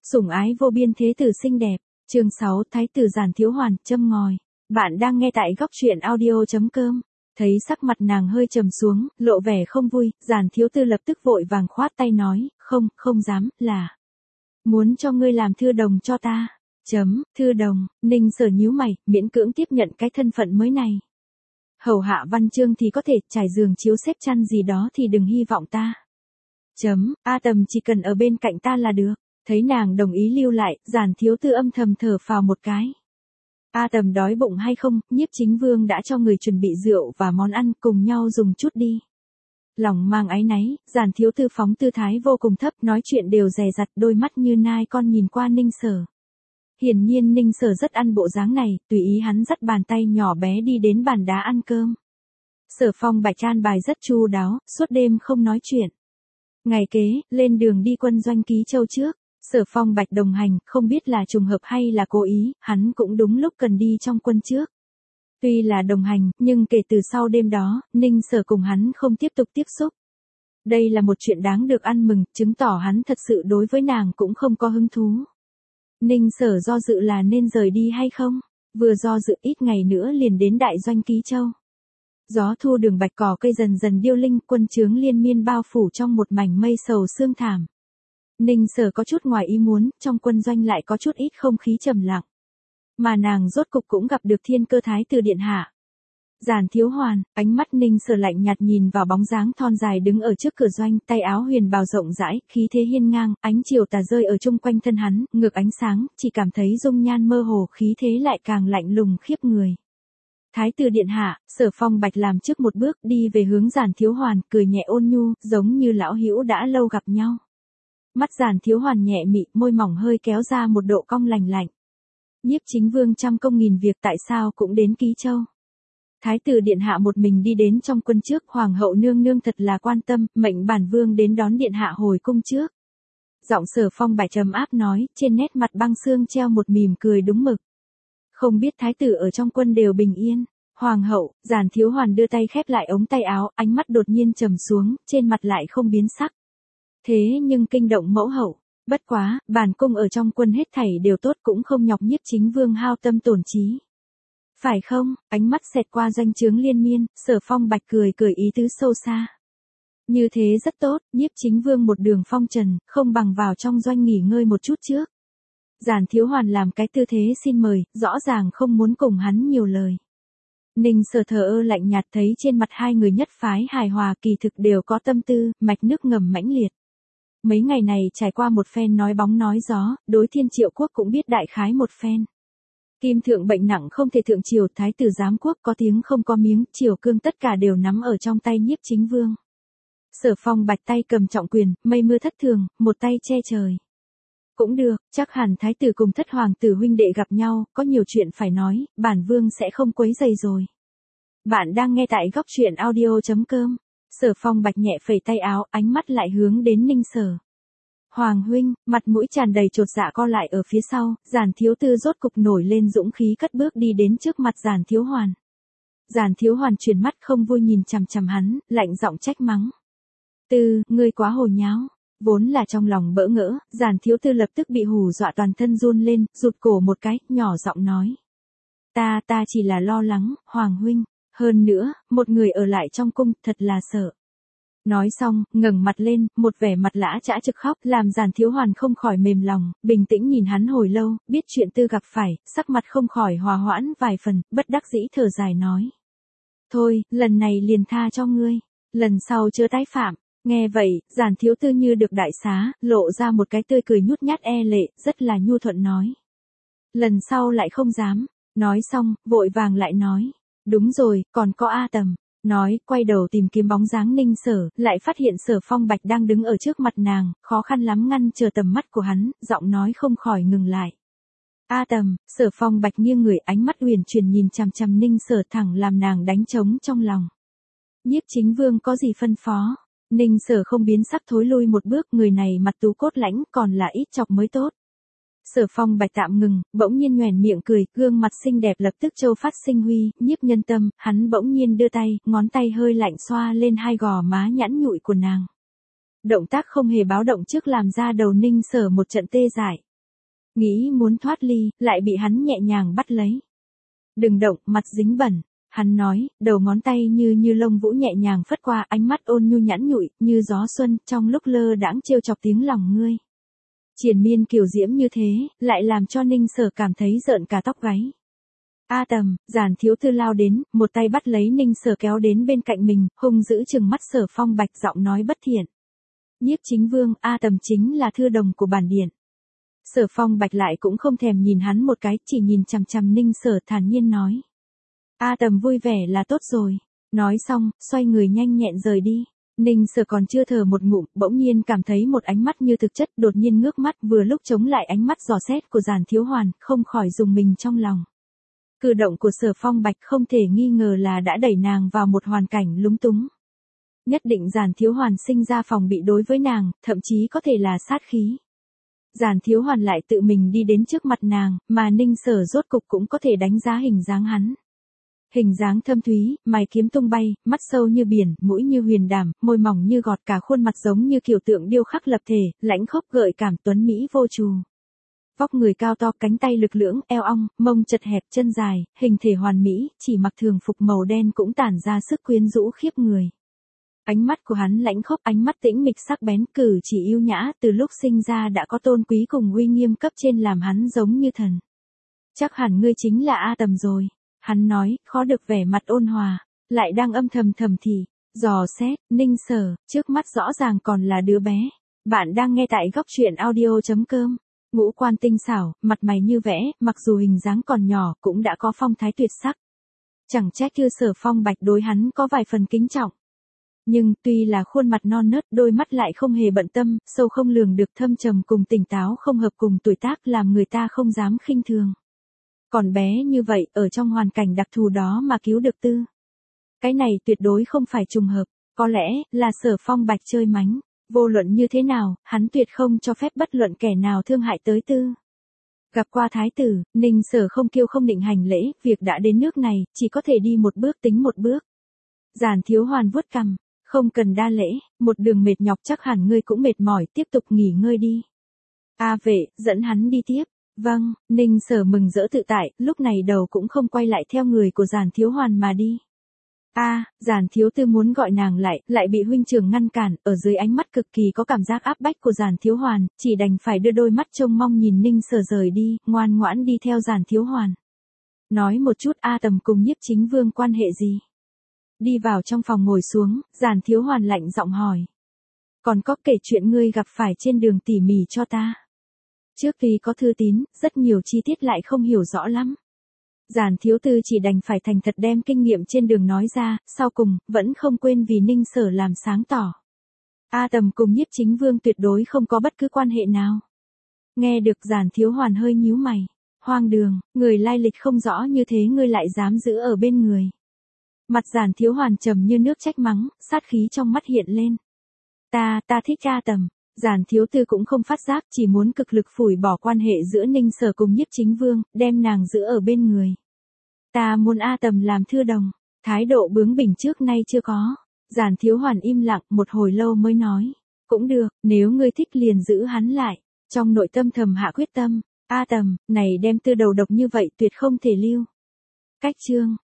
Sủng ái vô biên thế tử xinh đẹp. Chương 6, Thái tử Giản Thiếu Hoàn, châm ngòi. Bạn đang nghe tại góc truyện audio.com. Thấy sắc mặt nàng hơi trầm xuống, lộ vẻ không vui, Giản Thiếu Tư lập tức vội vàng khoát tay nói, không dám, là muốn cho ngươi làm thư đồng cho ta. Thư đồng. Ninh Sở nhíu mày, miễn cưỡng tiếp nhận cái thân phận mới này. Hầu hạ văn chương thì có thể, trải giường chiếu xếp chăn gì đó thì đừng hy vọng ta. A Tầm chỉ cần ở bên cạnh ta là được. Thấy nàng đồng ý lưu lại, Giản Thiếu Tư âm thầm thở phào một cái. A Tầm đói bụng hay không, Nhiếp Chính Vương đã cho người chuẩn bị rượu và món ăn, cùng nhau dùng chút đi. Lòng mang áy náy, Giản Thiếu Tư phóng tư thái vô cùng thấp, nói chuyện đều dè dặt, đôi mắt như nai con nhìn qua Ninh Sở. Hiển nhiên Ninh Sở rất ăn bộ dáng này, tùy ý hắn dắt bàn tay nhỏ bé đi đến bàn đá ăn cơm. Sở Phong Bạch an bài rất chu đáo, suốt đêm không nói chuyện. Ngày kế, lên đường đi quân doanh Ký Châu trước. Sở Phong Bạch đồng hành, không biết là trùng hợp hay là cố ý, hắn cũng đúng lúc cần đi trong quân trước. Tuy là đồng hành, nhưng kể từ sau đêm đó, Ninh Sở cùng hắn không tiếp tục tiếp xúc. Đây là một chuyện đáng được ăn mừng, chứng tỏ hắn thật sự đối với nàng cũng không có hứng thú. Ninh Sở do dự là nên rời đi hay không, vừa do dự ít ngày nữa liền đến đại doanh Ký Châu. Gió thu đường bạch cỏ cây dần dần điêu linh, quân trướng liên miên bao phủ trong một mảnh mây sầu sương thảm. Ninh Sở có chút ngoài ý muốn, trong quân doanh lại có chút ít không khí trầm lặng. Mà nàng rốt cục cũng gặp được Thiên Cơ Thái tử điện hạ. Giản Thiếu Hoàn, ánh mắt Ninh Sở lạnh nhạt nhìn vào bóng dáng thon dài đứng ở trước cửa doanh, tay áo huyền bào rộng rãi, khí thế hiên ngang, ánh chiều tà rơi ở chung quanh thân hắn, ngược ánh sáng, chỉ cảm thấy dung nhan mơ hồ, khí thế lại càng lạnh lùng khiếp người. Thái tử điện hạ, Sở Phong Bạch làm trước một bước đi về hướng Giản Thiếu Hoàn, cười nhẹ ôn nhu, giống như lão hữu đã lâu gặp nhau. Mắt Giản Thiếu Hoàn nhẹ mị, môi mỏng hơi kéo ra một độ cong lành lạnh. Nhiếp Chính Vương trăm công nghìn việc tại sao cũng đến Ký Châu. Thái tử điện hạ một mình đi đến trong quân trước, hoàng hậu nương nương thật là quan tâm, mệnh bản vương đến đón điện hạ hồi cung trước. Giọng Sở Phong Bạch trầm áp nói, trên nét mặt băng xương treo một mỉm cười đúng mực. Không biết thái tử ở trong quân đều bình yên. Hoàng hậu, Giản Thiếu Hoàn đưa tay khép lại ống tay áo, ánh mắt đột nhiên trầm xuống, trên mặt lại không biến sắc. Thế nhưng kinh động mẫu hậu, bất quá, bản cung ở trong quân hết thảy đều tốt cũng không nhọc Nhiếp Chính Vương hao tâm tổn trí. Phải không? Ánh mắt xẹt qua doanh trướng liên miên, Sở Phong Bạch cười ý tứ sâu xa. Như thế rất tốt, Nhiếp Chính Vương một đường phong trần, không bằng vào trong doanh nghỉ ngơi một chút trước. Giản Thiếu Hoàn làm cái tư thế xin mời, rõ ràng không muốn cùng hắn nhiều lời. Ninh Sở thờ ơ lạnh nhạt thấy trên mặt hai người nhất phái hài hòa kỳ thực đều có tâm tư, mạch nước ngầm mãnh liệt. Mấy ngày này trải qua một phen nói bóng nói gió, đối Thiên Triệu quốc cũng biết đại khái một phen. Kim thượng bệnh nặng không thể thượng triều, thái tử giám quốc có tiếng không có miếng, triều cương tất cả đều nắm ở trong tay Nhiếp Chính Vương. Sở Phong Bạch tay cầm trọng quyền, mây mưa thất thường, một tay che trời. Cũng được, chắc hẳn thái tử cùng thất hoàng tử huynh đệ gặp nhau, có nhiều chuyện phải nói, bản vương sẽ không quấy rầy rồi. Bạn đang nghe tại góc truyện audio.com. Sở Phong Bạch nhẹ phẩy tay áo, ánh mắt lại hướng đến Ninh Sở. Hoàng huynh, mặt mũi tràn đầy chột dạ co lại ở phía sau, Giản Thiếu Tư rốt cục nổi lên dũng khí cất bước đi đến trước mặt Giản Thiếu Hoàn. Giản Thiếu Hoàn chuyển mắt không vui nhìn chằm chằm hắn, lạnh giọng trách mắng. Ngươi quá hồ nháo. Vốn là trong lòng bỡ ngỡ, Giản Thiếu Tư lập tức bị hù dọa toàn thân run lên, rụt cổ một cái, nhỏ giọng nói. Ta chỉ là lo lắng, Hoàng huynh. Hơn nữa, một người ở lại trong cung, thật là sợ. Nói xong, ngẩng mặt lên, một vẻ mặt lã chã trực khóc, làm Giản Thiếu Hoàn không khỏi mềm lòng, bình tĩnh nhìn hắn hồi lâu, biết chuyện tư gặp phải, sắc mặt không khỏi hòa hoãn vài phần, bất đắc dĩ thở dài nói. Thôi, lần này liền tha cho ngươi, lần sau chớ tái phạm. Nghe vậy, Giản Thiếu Tư như được đại xá, lộ ra một cái tươi cười nhút nhát e lệ, rất là nhu thuận nói. Lần sau lại không dám. Nói xong, vội vàng lại nói. Đúng rồi, còn có A Tầm. Nói, quay đầu tìm kiếm bóng dáng Ninh Sở, lại phát hiện Sở Phong Bạch đang đứng ở trước mặt nàng, khó khăn lắm ngăn chờ tầm mắt của hắn, giọng nói không khỏi ngừng lại. A Tầm, Sở Phong Bạch nghiêng người, ánh mắt uyển chuyển nhìn chằm chằm Ninh Sở thẳng làm nàng đánh trống trong lòng. Nhiếp Chính Vương có gì phân phó? Ninh Sở không biến sắc thối lui một bước, người này mặt tú cốt lãnh, còn là ít chọc mới tốt. Sở Phong Bạch tạm ngừng, bỗng nhiên nhoẻn miệng cười, gương mặt xinh đẹp lập tức châu phát sinh huy, nhiếp nhân tâm, hắn bỗng nhiên đưa tay, ngón tay hơi lạnh xoa lên hai gò má nhẵn nhụi của nàng. Động tác không hề báo động trước làm ra đầu Ninh Sở một trận tê dại. Nghĩ muốn thoát ly, lại bị hắn nhẹ nhàng bắt lấy. Đừng động, mặt dính bẩn. Hắn nói, đầu ngón tay như lông vũ nhẹ nhàng phất qua, ánh mắt ôn nhu nhẵn nhụi, như gió xuân, trong lúc lơ đãng trêu chọc tiếng lòng ngươi. Triền miên kiều diễm như thế, lại làm cho Ninh Sở cảm thấy rợn cả tóc gáy. A Tầm, Giản Thiếu Tư lao đến, một tay bắt lấy Ninh Sở kéo đến bên cạnh mình, hung dữ trừng mắt Sở Phong Bạch, giọng nói bất thiện. Nhiếp Chính Vương, A Tầm chính là thư đồng của bản điện. Sở Phong Bạch lại cũng không thèm nhìn hắn một cái, chỉ nhìn chằm chằm Ninh Sở thản nhiên nói. A Tầm vui vẻ là tốt rồi. Nói xong, xoay người nhanh nhẹn rời đi. Ninh Sở còn chưa thở một ngụm, bỗng nhiên cảm thấy một ánh mắt như thực chất, đột nhiên ngước mắt, vừa lúc chống lại ánh mắt dò xét của Giản Thiếu Hoàn, không khỏi rùng mình trong lòng. Cử động của Sở Phong Bạch không thể nghi ngờ là đã đẩy nàng vào một hoàn cảnh lúng túng. Nhất định Giản Thiếu Hoàn sinh ra phòng bị đối với nàng, thậm chí có thể là sát khí. Giản Thiếu Hoàn lại tự mình đi đến trước mặt nàng, mà Ninh Sở rốt cục cũng có thể đánh giá hình dáng hắn. Hình dáng thâm thúy, mày kiếm tung bay, mắt sâu như biển, mũi như huyền đàm, môi mỏng như gọt, cả khuôn mặt giống như kiều tượng điêu khắc lập thể, lãnh khốc gợi cảm, tuấn mỹ vô trù. Vóc người cao to, cánh tay lực lưỡng, eo ong, mông chật hẹp, chân dài, hình thể hoàn mỹ, chỉ mặc thường phục màu đen cũng tản ra sức quyến rũ khiếp người. Ánh mắt của hắn lãnh khốc, ánh mắt tĩnh mịch sắc bén, cử chỉ yêu nhã, từ lúc sinh ra đã có tôn quý cùng uy nghiêm cấp trên làm hắn giống như thần. Chắc hẳn ngươi chính là A Tầm rồi. Hắn nói, khó được vẻ mặt ôn hòa, lại đang âm thầm thì, dò xét, Ninh Sở, trước mắt rõ ràng còn là đứa bé. Bạn đang nghe tại góc truyện audio.com. Ngũ quan tinh xảo, mặt mày như vẽ, mặc dù hình dáng còn nhỏ, cũng đã có phong thái tuyệt sắc. Chẳng trách như Sở Phong Bạch đối hắn có vài phần kính trọng. Nhưng, tuy là khuôn mặt non nớt, đôi mắt lại không hề bận tâm, sâu không lường được, thâm trầm cùng tỉnh táo không hợp cùng tuổi tác, làm người ta không dám khinh thường. Còn bé như vậy, ở trong hoàn cảnh đặc thù đó mà cứu được Tư. Cái này tuyệt đối không phải trùng hợp, có lẽ là Sở Phong Bạch chơi mánh. Vô luận như thế nào, hắn tuyệt không cho phép bất luận kẻ nào thương hại tới Tư. Gặp qua thái tử, Ninh Sở không kiêu không định hành lễ, việc đã đến nước này, chỉ có thể đi một bước tính một bước. Giản Thiếu Hoàn vuốt cằm, không cần đa lễ, một đường mệt nhọc chắc hẳn ngươi cũng mệt mỏi, tiếp tục nghỉ ngơi đi. A Vệ, dẫn hắn đi tiếp. Vâng, Ninh Sở mừng rỡ tự tại, lúc này đầu cũng không quay lại theo người của Giản Thiếu Hoàn mà đi. Giản Thiếu Tư muốn gọi nàng lại bị huynh trưởng ngăn cản, ở dưới ánh mắt cực kỳ có cảm giác áp bách của Giản Thiếu Hoàn, chỉ đành phải đưa đôi mắt trông mong nhìn Ninh Sở rời đi, ngoan ngoãn đi theo Giản Thiếu Hoàn. Nói một chút A Tầm cùng Nhiếp Chính Vương quan hệ gì? Đi vào trong phòng ngồi xuống, Giản Thiếu Hoàn lạnh giọng hỏi. Còn có kể chuyện ngươi gặp phải trên đường tỉ mỉ cho ta. Trước khi có thư tín, rất nhiều chi tiết lại không hiểu rõ lắm. Giản Thiếu Tư chỉ đành phải thành thật đem kinh nghiệm trên đường nói ra, sau cùng, vẫn không quên vì Ninh Sở làm sáng tỏ. A Tầm cùng Nhiếp Chính Vương tuyệt đối không có bất cứ quan hệ nào. Nghe được Giản Thiếu Hoàn hơi nhíu mày. Hoang đường, người lai lịch không rõ như thế ngươi lại dám giữ ở bên người. Mặt Giản Thiếu Hoàn trầm như nước trách mắng, sát khí trong mắt hiện lên. Ta thích A Tầm. Giản Thiếu Tư cũng không phát giác, chỉ muốn cực lực phủi bỏ quan hệ giữa Ninh Sở cùng Nhiếp Chính Vương, đem nàng giữ ở bên người. Ta muốn A Tầm làm thư đồng, thái độ bướng bỉnh trước nay chưa có. Giản Thiếu Hoàn im lặng một hồi lâu mới nói. Cũng được, nếu ngươi thích liền giữ hắn lại. Trong nội tâm thầm hạ quyết tâm, A Tầm, này đem tư đầu độc như vậy tuyệt không thể lưu. Cách chương.